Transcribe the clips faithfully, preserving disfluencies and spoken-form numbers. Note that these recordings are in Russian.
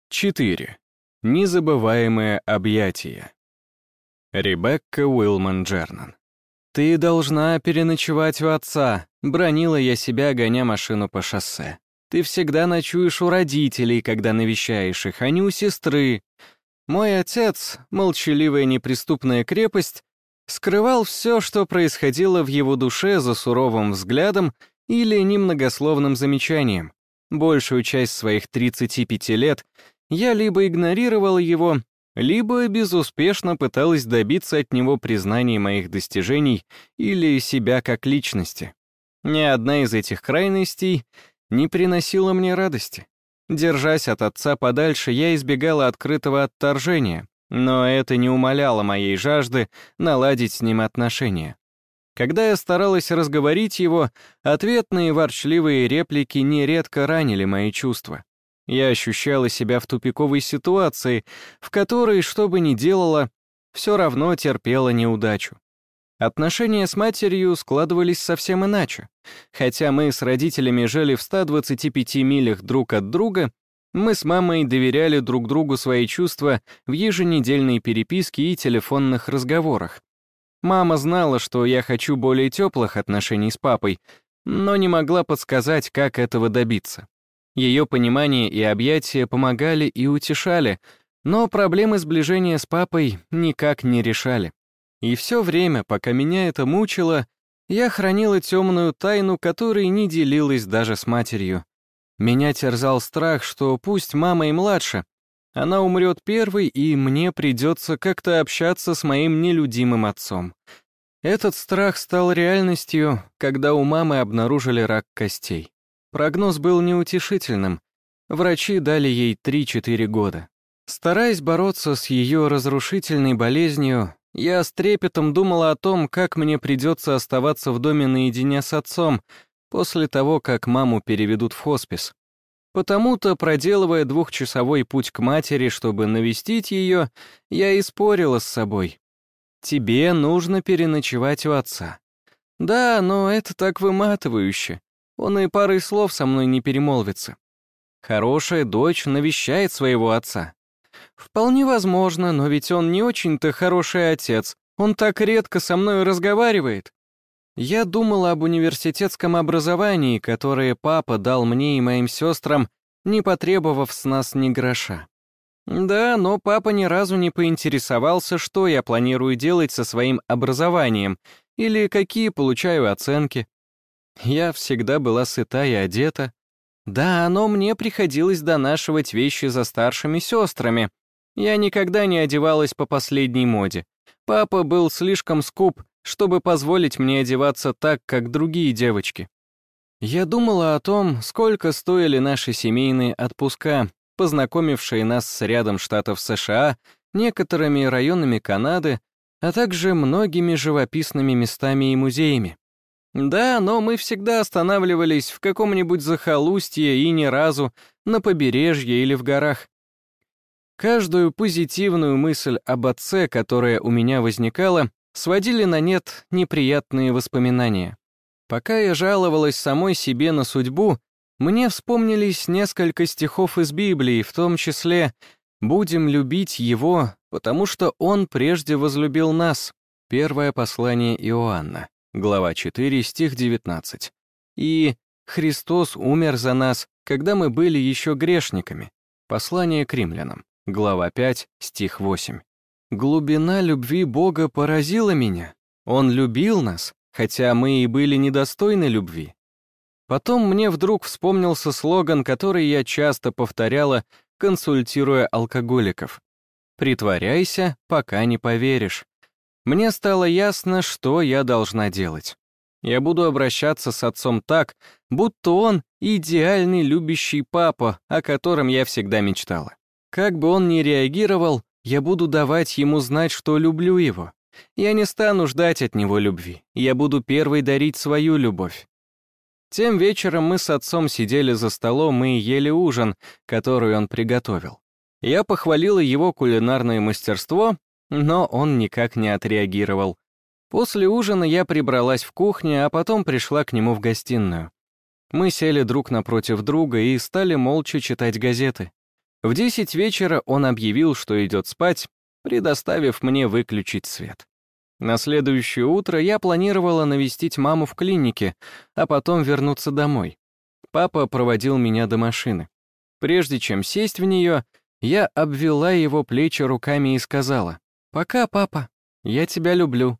четыре. Незабываемое объятие. Ребекка Уилман Джернан. «Ты должна переночевать у отца», — бранила я себя, гоня машину по шоссе. «Ты всегда ночуешь у родителей, когда навещаешь их, а не у сестры». Мой отец, молчаливая неприступная крепость, скрывал все, что происходило в его душе за суровым взглядом или немногословным замечанием. Большую часть своих тридцати пяти лет я либо игнорировала его, либо безуспешно пыталась добиться от него признания моих достижений или себя как личности. Ни одна из этих крайностей не приносила мне радости. Держась от отца подальше, я избегала открытого отторжения, но это не умаляло моей жажды наладить с ним отношения. Когда я старалась разговорить его, ответные ворчливые реплики нередко ранили мои чувства. Я ощущала себя в тупиковой ситуации, в которой, что бы ни делала, все равно терпела неудачу. Отношения с матерью складывались совсем иначе. Хотя мы с родителями жили в ста двадцати пяти милях друг от друга, мы с мамой доверяли друг другу свои чувства в еженедельной переписке и телефонных разговорах. Мама знала, что я хочу более теплых отношений с папой, но не могла подсказать, как этого добиться. Ее понимание и объятия помогали и утешали, но проблемы сближения с папой никак не решали. И все время, пока меня это мучило, я хранила темную тайну, которой не делилась даже с матерью. Меня терзал страх, что пусть мама и младше, она умрет первой, и мне придется как-то общаться с моим нелюдимым отцом. Этот страх стал реальностью, когда у мамы обнаружили рак костей. Прогноз был неутешительным. Врачи дали ей три-четыре года. Стараясь бороться с ее разрушительной болезнью, я с трепетом думала о том, как мне придется оставаться в доме наедине с отцом после того, как маму переведут в хоспис. Потому-то, проделывая двухчасовой путь к матери, чтобы навестить ее, я и спорила с собой. «Тебе нужно переночевать у отца». «Да, но это так выматывающе. Он и парой слов со мной не перемолвится». «Хорошая дочь навещает своего отца». «Вполне возможно, но ведь он не очень-то хороший отец. Он так редко со мной разговаривает». Я думала об университетском образовании, которое папа дал мне и моим сестрам, не потребовав с нас ни гроша. Да, но папа ни разу не поинтересовался, что я планирую делать со своим образованием или какие получаю оценки. Я всегда была сыта и одета. Да, но мне приходилось донашивать вещи за старшими сестрами. Я никогда не одевалась по последней моде. Папа был слишком скуп, чтобы позволить мне одеваться так, как другие девочки. Я думала о том, сколько стоили наши семейные отпуска, познакомившие нас с рядом штатов США, некоторыми районами Канады, а также многими живописными местами и музеями. Да, но мы всегда останавливались в каком-нибудь захолустье и ни разу на побережье или в горах. Каждую позитивную мысль об отце, которая у меня возникала, сводили на нет неприятные воспоминания. Пока я жаловалась самой себе на судьбу, мне вспомнились несколько стихов из Библии, в том числе «Будем любить Его, потому что Он прежде возлюбил нас». Первое послание Иоанна, глава четыре, стих девятнадцать. И «Христос умер за нас, когда мы были еще грешниками». Послание к римлянам, глава пять, стих восемь. Глубина любви Бога поразила меня. Он любил нас, хотя мы и были недостойны любви. Потом мне вдруг вспомнился слоган, который я часто повторяла, консультируя алкоголиков. «Притворяйся, пока не поверишь». Мне стало ясно, что я должна делать. Я буду обращаться с отцом так, будто он идеальный любящий папа, о котором я всегда мечтала. Как бы он ни реагировал, я буду давать ему знать, что люблю его. Я не стану ждать от него любви. Я буду первой дарить свою любовь. Тем вечером мы с отцом сидели за столом и ели ужин, который он приготовил. Я похвалила его кулинарное мастерство, но он никак не отреагировал. После ужина я прибралась в кухне, а потом пришла к нему в гостиную. Мы сели друг напротив друга и стали молча читать газеты. В десять вечера он объявил, что идет спать, предоставив мне выключить свет. На следующее утро я планировала навестить маму в клинике, а потом вернуться домой. Папа проводил меня до машины. Прежде чем сесть в нее, я обвела его плечи руками и сказала: «Пока, папа, я тебя люблю».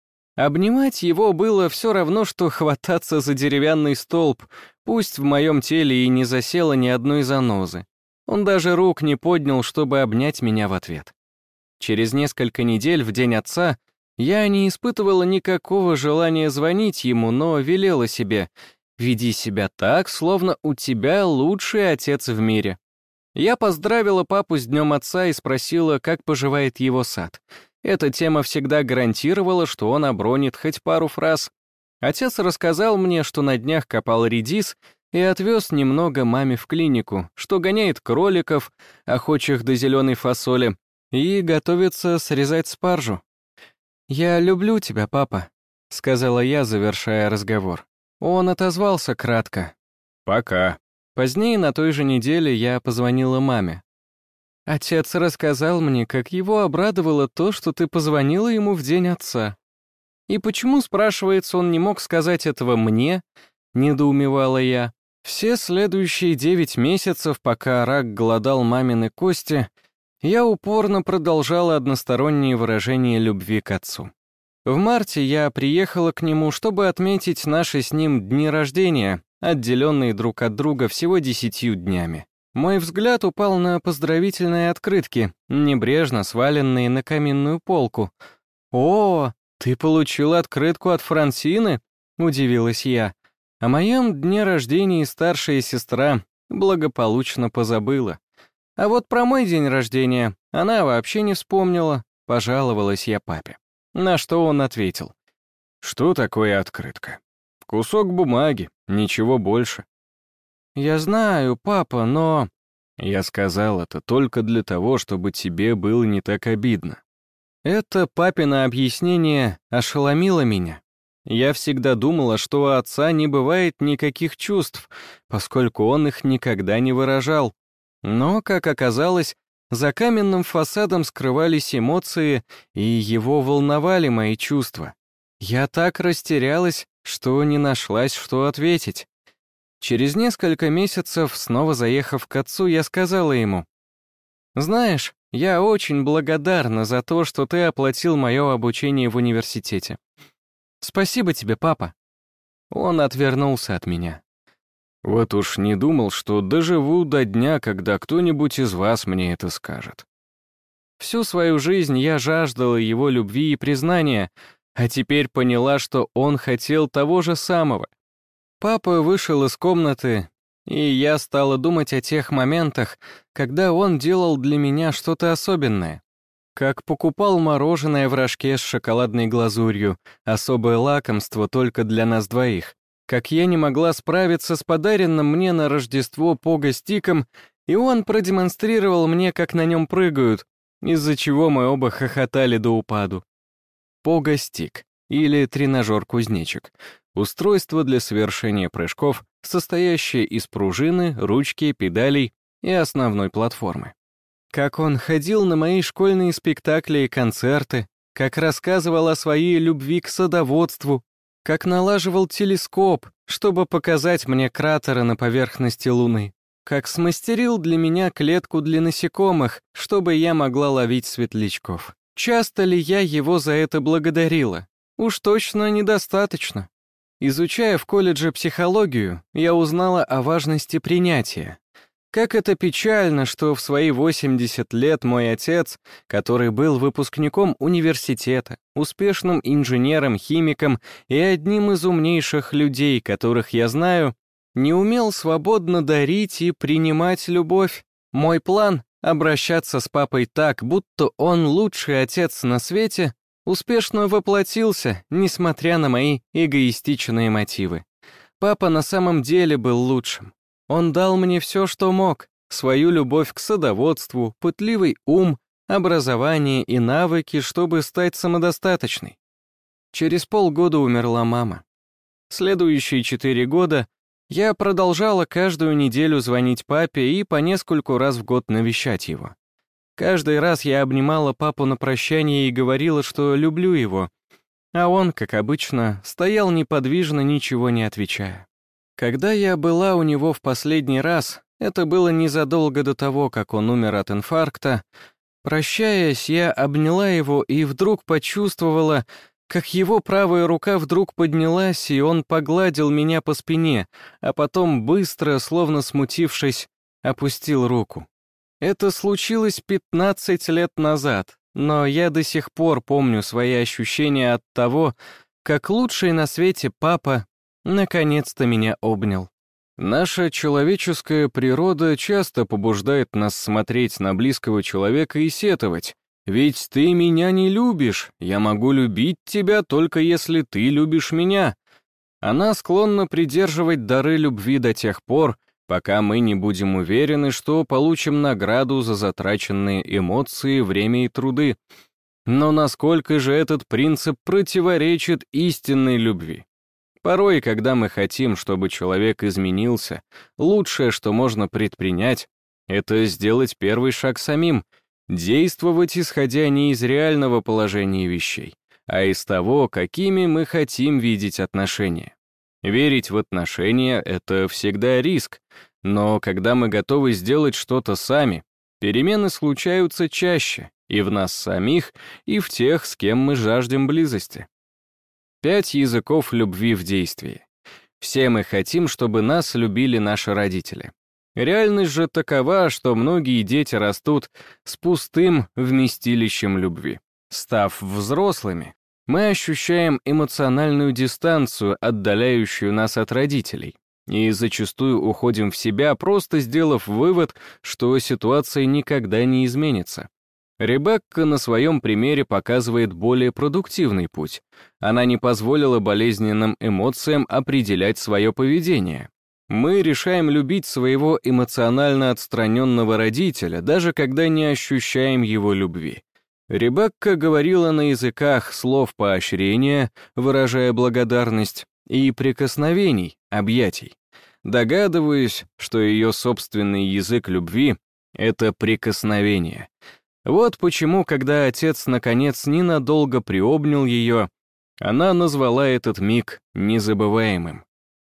Обнимать его было все равно, что хвататься за деревянный столб, пусть в моем теле и не засело ни одной занозы. Он даже рук не поднял, чтобы обнять меня в ответ. Через несколько недель, в день отца, я не испытывала никакого желания звонить ему, но велела себе: «Веди себя так, словно у тебя лучший отец в мире». Я поздравила папу с Днем Отца и спросила, как поживает его сад. Эта тема всегда гарантировала, что он обронит хоть пару фраз. Отец рассказал мне, что на днях копал редис и отвез немного маме в клинику, что гоняет кроликов, охочих до зеленой фасоли, и готовится срезать спаржу. «Я люблю тебя, папа», — сказала я, завершая разговор. Он отозвался кратко: «Пока». Позднее на той же неделе я позвонила маме. «Отец рассказал мне, как его обрадовало то, что ты позвонила ему в день отца». «И почему, спрашивается, он не мог сказать этого мне?» — недоумевала я. Все следующие девять месяцев, пока рак глодал мамины кости, я упорно продолжала односторонние выражения любви к отцу. В марте я приехала к нему, чтобы отметить наши с ним дни рождения, отделенные друг от друга всего десятью днями. Мой взгляд упал на поздравительные открытки, небрежно сваленные на каминную полку. «О, ты получил открытку от Франсины?» — удивилась я. О моем дне рождения старшая сестра благополучно позабыла. А вот про мой день рождения она вообще не вспомнила, пожаловалась я папе. На что он ответил: «Что такое открытка? Кусок бумаги, ничего больше». «Я знаю, папа, но...» Я сказал это только для того, чтобы тебе было не так обидно. Это папино объяснение ошеломило меня. Я всегда думала, что у отца не бывает никаких чувств, поскольку он их никогда не выражал. Но, как оказалось, за каменным фасадом скрывались эмоции, и его волновали мои чувства. Я так растерялась, что не нашлась, что ответить. Через несколько месяцев, снова заехав к отцу, я сказала ему: «Знаешь, я очень благодарна за то, что ты оплатил мое обучение в университете. Спасибо тебе, папа». Он отвернулся от меня. «Вот уж не думал, что доживу до дня, когда кто-нибудь из вас мне это скажет». Всю свою жизнь я жаждала его любви и признания, а теперь поняла, что он хотел того же самого. Папа вышел из комнаты, и я стала думать о тех моментах, когда он делал для меня что-то особенное. Как покупал мороженое в рожке с шоколадной глазурью, особое лакомство только для нас двоих. Как я не могла справиться с подаренным мне на Рождество пого-стиком, и он продемонстрировал мне, как на нем прыгают, из-за чего мы оба хохотали до упаду. Пого-стик, или тренажер-кузнечик, устройство для совершения прыжков, состоящее из пружины, ручки, педалей и основной платформы. Как он ходил на мои школьные спектакли и концерты, как рассказывал о своей любви к садоводству, как налаживал телескоп, чтобы показать мне кратеры на поверхности Луны, как смастерил для меня клетку для насекомых, чтобы я могла ловить светлячков. Часто ли я его за это благодарила? Уж точно недостаточно. Изучая в колледже психологию, я узнала о важности принятия. Как это печально, что в свои восемьдесят лет мой отец, который был выпускником университета, успешным инженером-химиком и одним из умнейших людей, которых я знаю, не умел свободно дарить и принимать любовь. Мой план — обращаться с папой так, будто он лучший отец на свете, успешно воплотился, несмотря на мои эгоистичные мотивы. Папа на самом деле был лучшим. Он дал мне все, что мог, свою любовь к садоводству, пытливый ум, образование и навыки, чтобы стать самодостаточной. Через полгода умерла мама. Следующие четыре года Я продолжала каждую неделю звонить папе и по нескольку раз в год навещать его. Каждый раз я обнимала папу на прощание и говорила, что люблю его, а он, как обычно, стоял неподвижно, ничего не отвечая. Когда я была у него в последний раз, это было незадолго до того, как он умер от инфаркта, прощаясь, я обняла его и вдруг почувствовала, как его правая рука вдруг поднялась, и он погладил меня по спине, а потом быстро, словно смутившись, опустил руку. Это случилось пятнадцать лет назад, но я до сих пор помню свои ощущения от того, как лучший на свете папа наконец-то меня обнял. Наша человеческая природа часто побуждает нас смотреть на близкого человека и сетовать. «Ведь ты меня не любишь, я могу любить тебя только если ты любишь меня». Она склонна придерживать дары любви до тех пор, пока мы не будем уверены, что получим награду за затраченные эмоции, время и труды. Но насколько же этот принцип противоречит истинной любви? Порой, когда мы хотим, чтобы человек изменился, лучшее, что можно предпринять, это сделать первый шаг самим, действовать, исходя не из реального положения вещей, а из того, какими мы хотим видеть отношения. Верить в отношения — это всегда риск, но когда мы готовы сделать что-то сами, перемены случаются чаще и в нас самих, и в тех, с кем мы жаждем близости. Пять языков любви в действии. Все мы хотим, чтобы нас любили наши родители. Реальность же такова, что многие дети растут с пустым вместилищем любви. Став взрослыми, мы ощущаем эмоциональную дистанцию, отдаляющую нас от родителей, и зачастую уходим в себя, просто сделав вывод, что ситуация никогда не изменится. Ребекка на своем примере показывает более продуктивный путь. Она не позволила болезненным эмоциям определять свое поведение. Мы решаем любить своего эмоционально отстраненного родителя, даже когда не ощущаем его любви. Ребекка говорила на языках слов поощрения, выражая благодарность, и прикосновений, объятий. Догадываюсь, что ее собственный язык любви — это прикосновение. Вот почему, когда отец, наконец, ненадолго приобнял ее, она назвала этот миг незабываемым.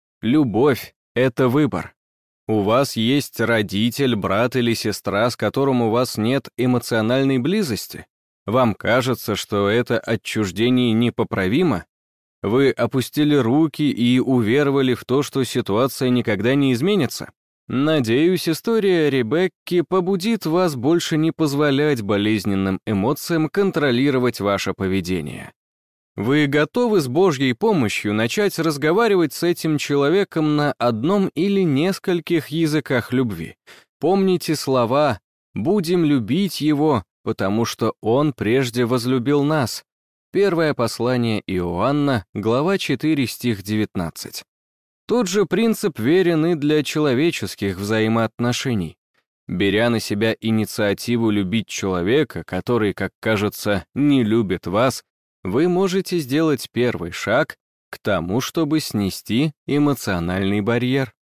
Любовь — это выбор. У вас есть родитель, брат или сестра, с которым у вас нет эмоциональной близости? Вам кажется, что это отчуждение непоправимо? Вы опустили руки и уверовали в то, что ситуация никогда не изменится? Надеюсь, история Ребекки побудит вас больше не позволять болезненным эмоциям контролировать ваше поведение. Вы готовы с Божьей помощью начать разговаривать с этим человеком на одном или нескольких языках любви. Помните слова «будем любить его, потому что он прежде возлюбил нас». Первое послание Иоанна, глава четыре, стих девятнадцать. Тот же принцип верен и для человеческих взаимоотношений. Беря на себя инициативу любить человека, который, как кажется, не любит вас, вы можете сделать первый шаг к тому, чтобы снести эмоциональный барьер.